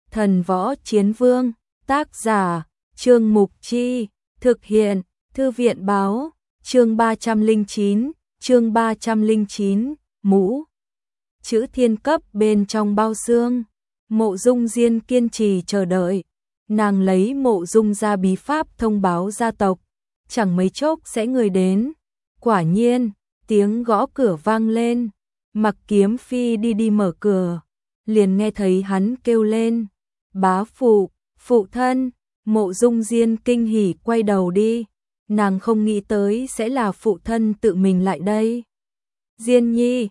Thần Võ Chiến Vương, tác giả, Trương Mục Chi, thực hiện, Thư viện Báo, chương 309, mũ chữ thiên cấp bên trong bao xương. Mộ Dung Diên kiên trì chờ đợi, nàng lấy Mộ Dung gia bí pháp thông báo gia tộc, chẳng mấy chốc sẽ người đến. Quả nhiên, tiếng gõ cửa vang lên, Mặc Kiếm Phi đi mở cửa, liền nghe thấy hắn kêu lên, bá phụ, phụ thân. Mộ Dung Diên kinh hỉ quay đầu đi, nàng không nghĩ tới sẽ là phụ thân tự mình lại đây. Diên nhi,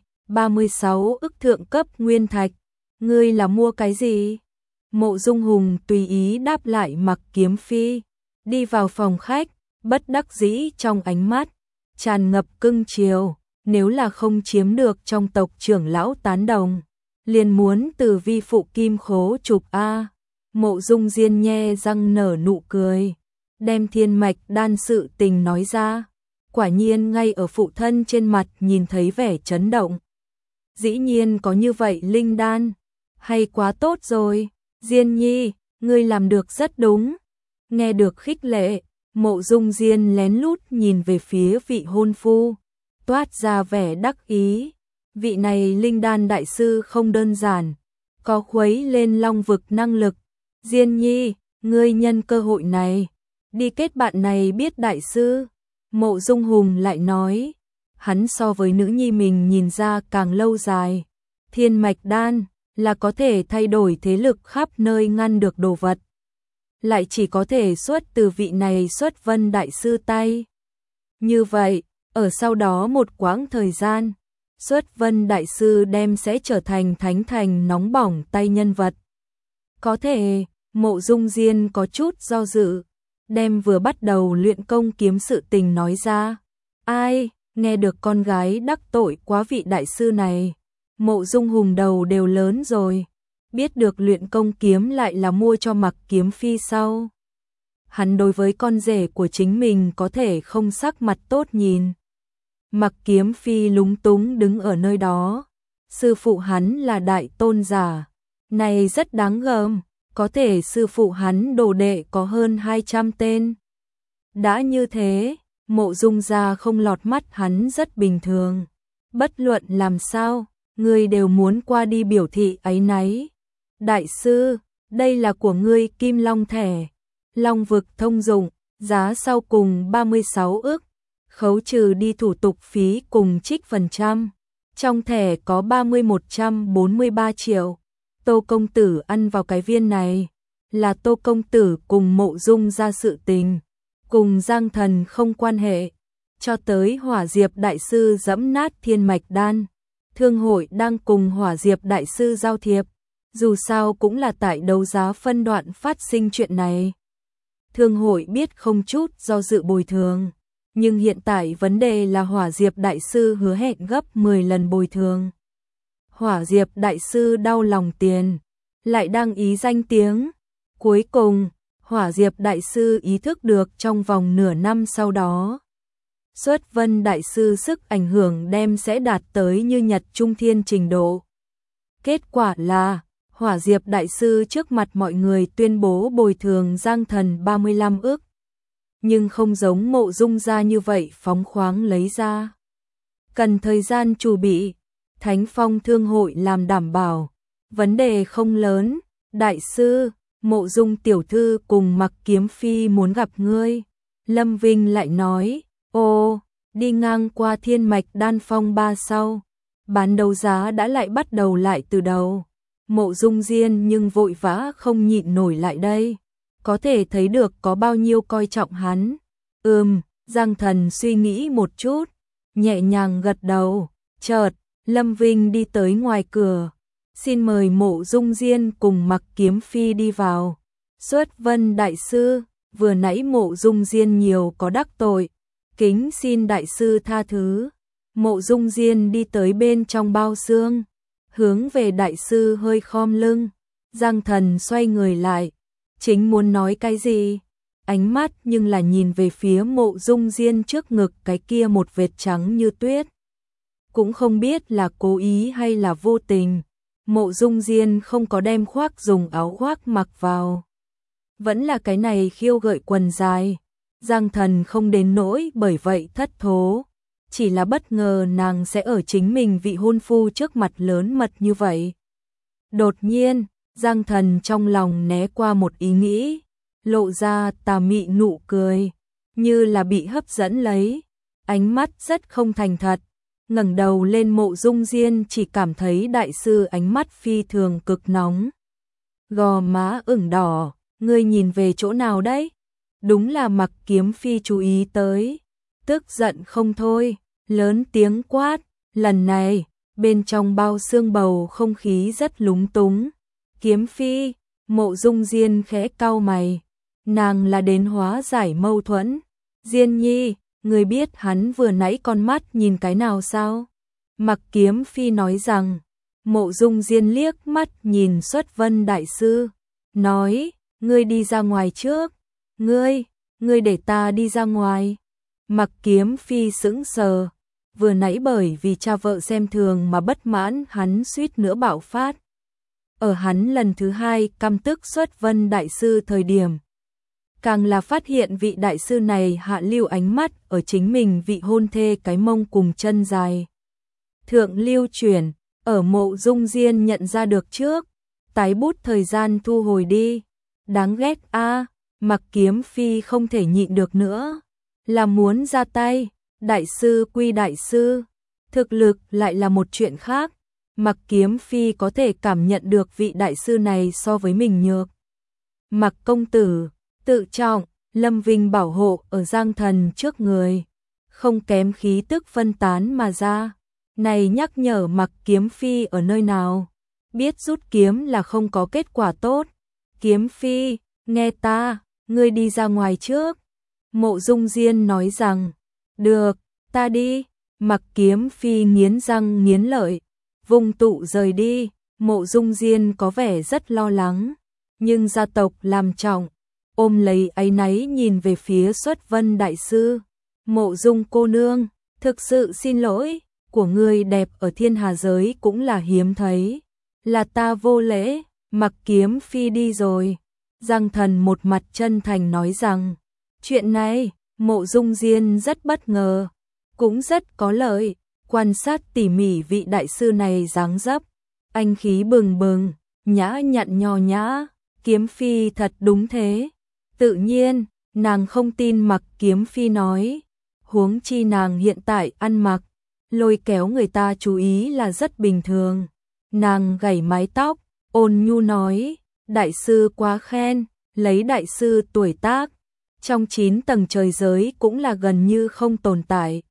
36 ức thượng cấp nguyên thạch, ngươi là mua cái gì? Mộ Dung Hùng tùy ý đáp lại Mặc Kiếm Phi, đi vào phòng khách, bất đắc dĩ trong ánh mắt tràn ngập cưng chiều, nếu là không chiếm được trong tộc trưởng lão tán đồng, liền muốn từ vi phụ kim khố chụp a. Mộ Dung Diên nhe răng nở nụ cười, đem thiên mạch đan sự tình nói ra. Quả nhiên ngay ở phụ thân trên mặt nhìn thấy vẻ chấn động. Dĩ nhiên có như vậy linh đan, hay quá tốt rồi. Diên nhi, ngươi làm được rất đúng. Nghe được khích lệ, Mộ Dung Diên lén lút nhìn về phía vị hôn phu, toát ra vẻ đắc ý. Vị này linh đan đại sư không đơn giản, có khuấy lên long vực năng lực. Diên nhi, ngươi nhân cơ hội này, đi kết bạn này biết đại sư. Mộ Dung Hùng lại nói, hắn so với nữ nhi mình nhìn ra càng lâu dài. Thiên mạch đan là có thể thay đổi thế lực khắp nơi ngăn được đồ vật, lại chỉ có thể xuất từ vị này xuất vân đại sư tay. Như vậy, ở sau đó một quãng thời gian, xuất vân đại sư đem sẽ trở thành thánh thành nóng bỏng tay nhân vật. Có thể, Mộ Dung Diên có chút do dự, đem vừa bắt đầu luyện công kiếm sự tình nói ra. Ai, nghe được con gái đắc tội quá vị đại sư này, Mộ Dung Hùng đầu đều lớn rồi, biết được luyện công kiếm lại là mua cho Mặc Kiếm Phi sau. Hắn đối với con rể của chính mình có thể không sắc mặt tốt nhìn. Mặc Kiếm Phi lúng túng đứng ở nơi đó, sư phụ hắn là đại tôn giả, này rất đáng gờm. Có thể sư phụ hắn đồ đệ có hơn 200 tên. Đã như thế, Mộ Dung gia không lọt mắt hắn rất bình thường. Bất luận làm sao, ngươi đều muốn qua đi biểu thị áy náy. Đại sư, đây là của ngươi Kim Long thẻ. Long vực thông dụng, giá sau cùng 36 ức. Khấu trừ đi thủ tục phí cùng trích phần trăm. Trong thẻ có 143 triệu. Tô công tử ăn vào cái viên này, là Tô công tử cùng Mộ Dung ra sự tình, cùng Giang Thần không quan hệ, cho tới Hỏa Diệp đại sư dẫm nát thiên mạch đan, thương hội đang cùng Hỏa Diệp đại sư giao thiệp, dù sao cũng là tại đấu giá phân đoạn phát sinh chuyện này. Thương hội biết không chút do dự bồi thường, nhưng hiện tại vấn đề là Hỏa Diệp đại sư hứa hẹn gấp 10 lần bồi thường. Hỏa Diệp đại sư đau lòng tiền, lại đang ý danh tiếng. Cuối cùng, Hỏa Diệp đại sư ý thức được trong vòng nửa năm sau đó, xuất vân đại sư sức ảnh hưởng đem sẽ đạt tới như Nhật Trung Thiên trình độ. Kết quả là, Hỏa Diệp đại sư trước mặt mọi người tuyên bố bồi thường Giang Thần 35 ức. Nhưng không giống Mộ Dung gia như vậy phóng khoáng lấy ra. Cần thời gian chuẩn bị. Thánh Phong Thương hội làm đảm bảo, vấn đề không lớn. Đại sư, Mộ Dung tiểu thư cùng Mặc Kiếm Phi muốn gặp ngươi. Lâm Vinh lại nói, ô, đi ngang qua thiên mạch đan phong ba sau, bán đấu giá đã lại bắt đầu lại từ đầu. Mộ Dung Diên nhưng vội vã không nhịn nổi lại đây, có thể thấy được có bao nhiêu coi trọng hắn. Giang Thần suy nghĩ một chút, nhẹ nhàng gật đầu, chợt Lâm Vinh đi tới ngoài cửa, xin mời Mộ Dung Diên cùng Mặc Kiếm Phi đi vào. Xuất vân đại sư, vừa nãy Mộ Dung Diên nhiều có đắc tội, kính xin đại sư tha thứ. Mộ Dung Diên đi tới bên trong bao xương, hướng về đại sư hơi khom lưng. Giang Thần xoay người lại, chính muốn nói cái gì, ánh mắt nhưng là nhìn về phía Mộ Dung Diên trước ngực cái kia một vệt trắng như tuyết. Cũng không biết là cố ý hay là vô tình, Mộ Dung Diên không có đem khoác dùng áo khoác mặc vào. Vẫn là cái này khiêu gợi quần dài. Giang Thần không đến nỗi bởi vậy thất thố. Chỉ là bất ngờ nàng sẽ ở chính mình vị hôn phu trước mặt lớn mật như vậy. Đột nhiên, Giang Thần trong lòng né qua một ý nghĩ, lộ ra tà mị nụ cười, như là bị hấp dẫn lấy, ánh mắt rất không thành thật, ngẩng đầu lên Mộ Dung Diên chỉ cảm thấy đại sư ánh mắt phi thường cực nóng. Gò má ửng đỏ, ngươi nhìn về chỗ nào đấy? Đúng là Mặc Kiếm Phi chú ý tới, tức giận không thôi, lớn tiếng quát, lần này, bên trong bao xương bầu không khí rất lúng túng. Kiếm Phi, Mộ Dung Diên khẽ cau mày, nàng là đến hóa giải mâu thuẫn. Diên nhi, người biết hắn vừa nãy con mắt nhìn cái nào sao? Mặc Kiếm Phi nói rằng, Mộ Dung Diên liếc mắt nhìn Xuất Vân đại sư, nói, ngươi đi ra ngoài trước, ngươi để ta đi ra ngoài. Mặc Kiếm Phi sững sờ, vừa nãy bởi vì cha vợ xem thường mà bất mãn hắn suýt nữa bạo phát. Ở hắn lần thứ hai căm tức Xuất Vân đại sư thời điểm, càng là phát hiện vị đại sư này hạ lưu ánh mắt ở chính mình vị hôn thê cái mông cùng chân dài. Thượng lưu chuyển, ở Mộ Dung Diên nhận ra được trước, tái bút thời gian thu hồi đi. Đáng ghét a, Mặc Kiếm Phi không thể nhịn được nữa, là muốn ra tay. Đại sư quy đại sư, thực lực lại là một chuyện khác. Mặc Kiếm Phi có thể cảm nhận được vị đại sư này so với mình nhược. Mặc công tử, tự trọng, Lâm Vinh bảo hộ ở Giang Thần trước người, không kém khí tức phân tán mà ra. Này nhắc nhở Mặc Kiếm Phi ở nơi nào, biết rút kiếm là không có kết quả tốt. Kiếm Phi, nghe ta, ngươi đi ra ngoài trước. Mộ Dung Diên nói rằng, được, ta đi. Mặc Kiếm Phi nghiến răng nghiến lợi, vùng tụ rời đi. Mộ Dung Diên có vẻ rất lo lắng, nhưng gia tộc làm trọng, ôm lấy áy náy nhìn về phía Xuất Vân đại sư. Mộ Dung cô nương, thực sự xin lỗi, của ngươi đẹp ở thiên hà giới cũng là hiếm thấy, là ta vô lễ. Mặc Kiếm Phi đi rồi. Giang Thần một mặt chân thành nói rằng, chuyện này, Mộ Dung Diên rất bất ngờ, cũng rất có lợi, quan sát tỉ mỉ vị đại sư này dáng dấp, anh khí bừng bừng, nhã nhặn nho nhã. Kiếm Phi thật đúng thế. Tự nhiên, nàng không tin Mặc Kiếm Phi nói, huống chi nàng hiện tại ăn mặc, lôi kéo người ta chú ý là rất bình thường. Nàng gảy mái tóc, ôn nhu nói, đại sư quá khen, lấy đại sư tuổi tác, trong 9 tầng trời giới cũng là gần như không tồn tại.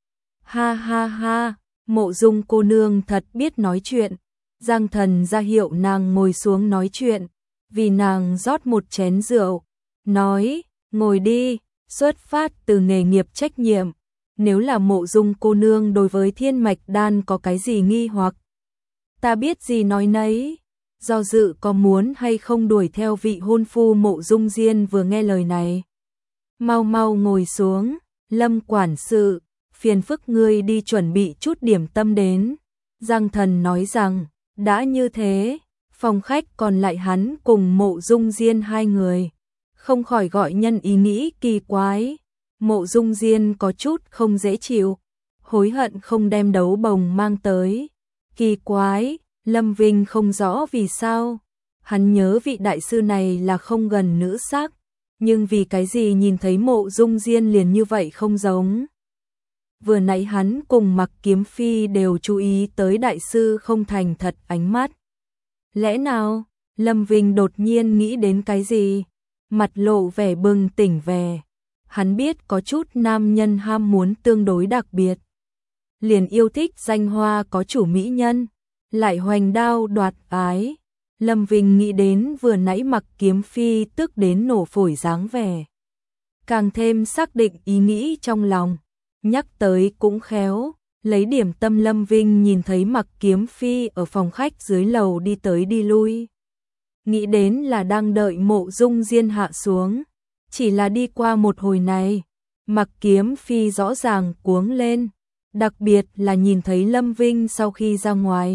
Ha ha ha, Mộ Dung cô nương thật biết nói chuyện. Giang Thần ra hiệu nàng ngồi xuống nói chuyện, vì nàng rót một chén rượu, nói, ngồi đi, xuất phát từ nghề nghiệp trách nhiệm. Nếu là Mộ Dung cô nương đối với thiên mạch đan có cái gì nghi hoặc, ta biết gì nói nấy. Do dự có muốn hay không đuổi theo vị hôn phu. Mộ Dung Diên vừa nghe lời này, mau mau ngồi xuống. Lâm quản sự, phiền phức ngươi đi chuẩn bị chút điểm tâm đến. Giang Thần nói rằng, đã như thế, phòng khách còn lại hắn cùng Mộ Dung Diên hai người, không khỏi gọi nhân ý nghĩ kỳ quái. Mộ Dung Diên có chút không dễ chịu, hối hận không đem đấu bồng mang tới. Kỳ quái, Lâm Vinh không rõ vì sao, hắn nhớ vị đại sư này là không gần nữ sắc, nhưng vì cái gì nhìn thấy Mộ Dung Diên liền như vậy không giống. Vừa nãy hắn cùng Mặc Kiếm Phi đều chú ý tới đại sư không thành thật ánh mắt. Lẽ nào, Lâm Vinh đột nhiên nghĩ đến cái gì, mặt lộ vẻ bừng tỉnh vẻ. Hắn biết có chút nam nhân ham muốn tương đối đặc biệt, liền yêu thích danh hoa có chủ mỹ nhân, lại hoành đao đoạt ái. Lâm Vinh nghĩ đến vừa nãy Mặc Kiếm Phi tức đến nổ phổi dáng vẻ, càng thêm xác định ý nghĩ trong lòng. Nhắc tới cũng khéo, lấy điểm tâm Lâm Vinh nhìn thấy Mặc Kiếm Phi ở phòng khách dưới lầu đi tới đi lui, nghĩ đến là đang đợi Mộ Dung Diên hạ xuống. Chỉ là đi qua một hồi này, Mặc Kiếm Phi rõ ràng cuống lên, đặc biệt là nhìn thấy Lâm Vinh sau khi ra ngoài,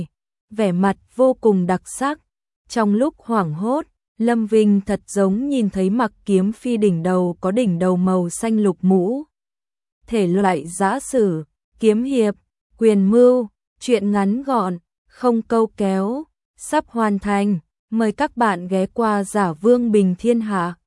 vẻ mặt vô cùng đặc sắc. Trong lúc hoảng hốt, Lâm Vinh thật giống nhìn thấy Mặc Kiếm Phi đỉnh đầu có đỉnh đầu màu xanh lục mũ. Thể loại giã sử, kiếm hiệp, quyền mưu, truyện ngắn gọn, không câu kéo, sắp hoàn thành. Mời các bạn ghé qua Giả Vương Bình Thiên Hạ.